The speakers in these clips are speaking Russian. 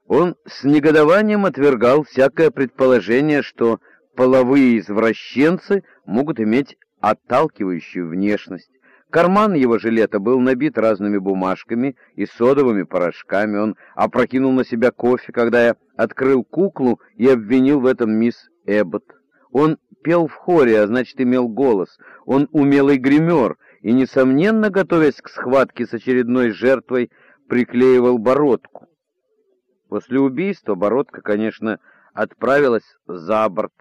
Он с негодованием отвергал всякое предположение, что половые извращенцы могут иметь отталкивающую внешность. Карман его жилета был набит разными бумажками и содовыми порошками. Он опрокинул на себя кофе, когда я открыл куклу и обвинил в этом мисс Эббот. Он пел в хоре, а значит, имел голос. Он умелый гример и, несомненно, готовясь к схватке с очередной жертвой, приклеивал бородку. После убийства бородка, конечно, отправилась за борт.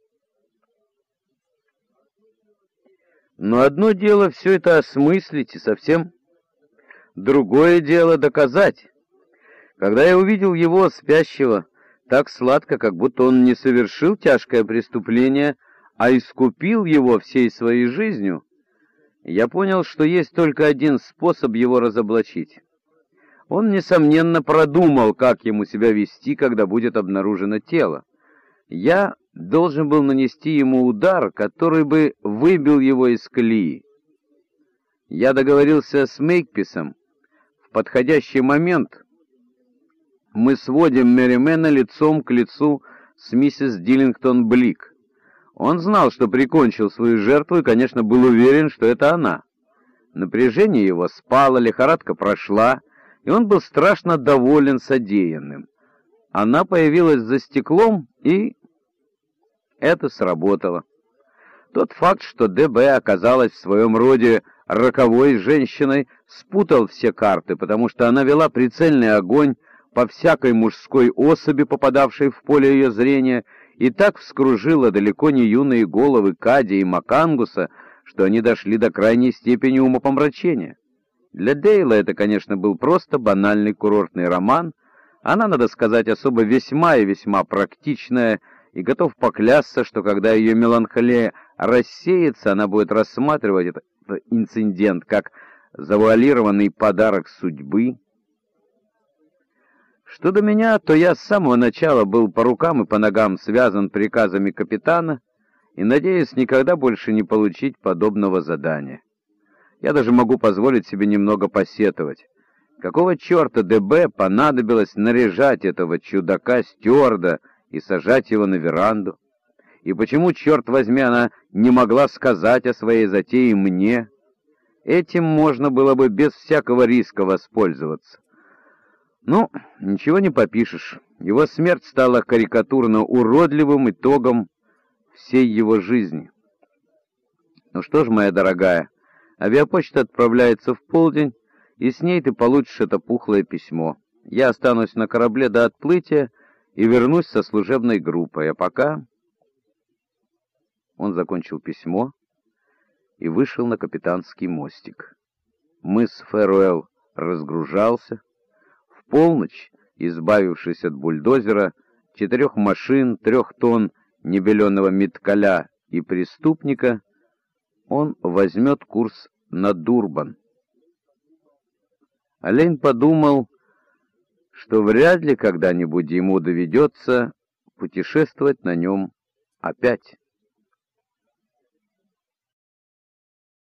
Но одно дело все это осмыслить, и совсем другое дело доказать. Когда я увидел его, спящего, так сладко, как будто он не совершил тяжкое преступление, а искупил его всей своей жизнью, я понял, что есть только один способ его разоблачить. Он, несомненно, продумал, как ему себя вести, когда будет обнаружено тело. Я должен был нанести ему удар, который бы выбил его из колеи. Я договорился с Мейкписом. В подходящий момент мы сводим Мерримена лицом к лицу с миссис Диллингтон Блик. Он знал, что прикончил свою жертву, и, конечно, был уверен, что это она. Напряжение его спало, лихорадка прошла, и он был страшно доволен содеянным. Она появилась за стеклом, и это сработало. Тот факт, что ДБ оказалась в своем роде роковой женщиной, спутал все карты, потому что она вела прицельный огонь по всякой мужской особи, попадавшей в поле ее зрения, и так вскружила далеко не юные головы Кади и Макангуса, что они дошли до крайней степени умопомрачения. Для Дейла это, конечно, был просто банальный курортный роман. Она, надо сказать, особо весьма и весьма практичная, и готов поклясться, что когда ее меланхолия рассеется, она будет рассматривать этот инцидент как завуалированный подарок судьбы. Что до меня, то я с самого начала был по рукам и по ногам связан приказами капитана и надеюсь никогда больше не получить подобного задания. Я даже могу позволить себе немного посетовать. Какого черта ДБ понадобилось наряжать этого чудака-стюарда и сажать его на веранду? И почему, черт возьми, она не могла сказать о своей затее мне? Этим можно было бы без всякого риска воспользоваться. Ну, ничего не попишешь. Его смерть стала карикатурно уродливым итогом всей его жизни. Ну что ж, моя дорогая, авиапочта отправляется в полдень, и с ней ты получишь это пухлое письмо. Я останусь на корабле до отплытия и вернусь со служебной группой. А пока...» Он закончил письмо и вышел на капитанский мостик. Мыс Фэруэлл разгружался. В полночь, избавившись от бульдозера, 4 машин, 3 тонн небеленого меткаля и преступника, он возьмет курс на Дурбан. Олень подумал, что вряд ли когда-нибудь ему доведется путешествовать на нем опять.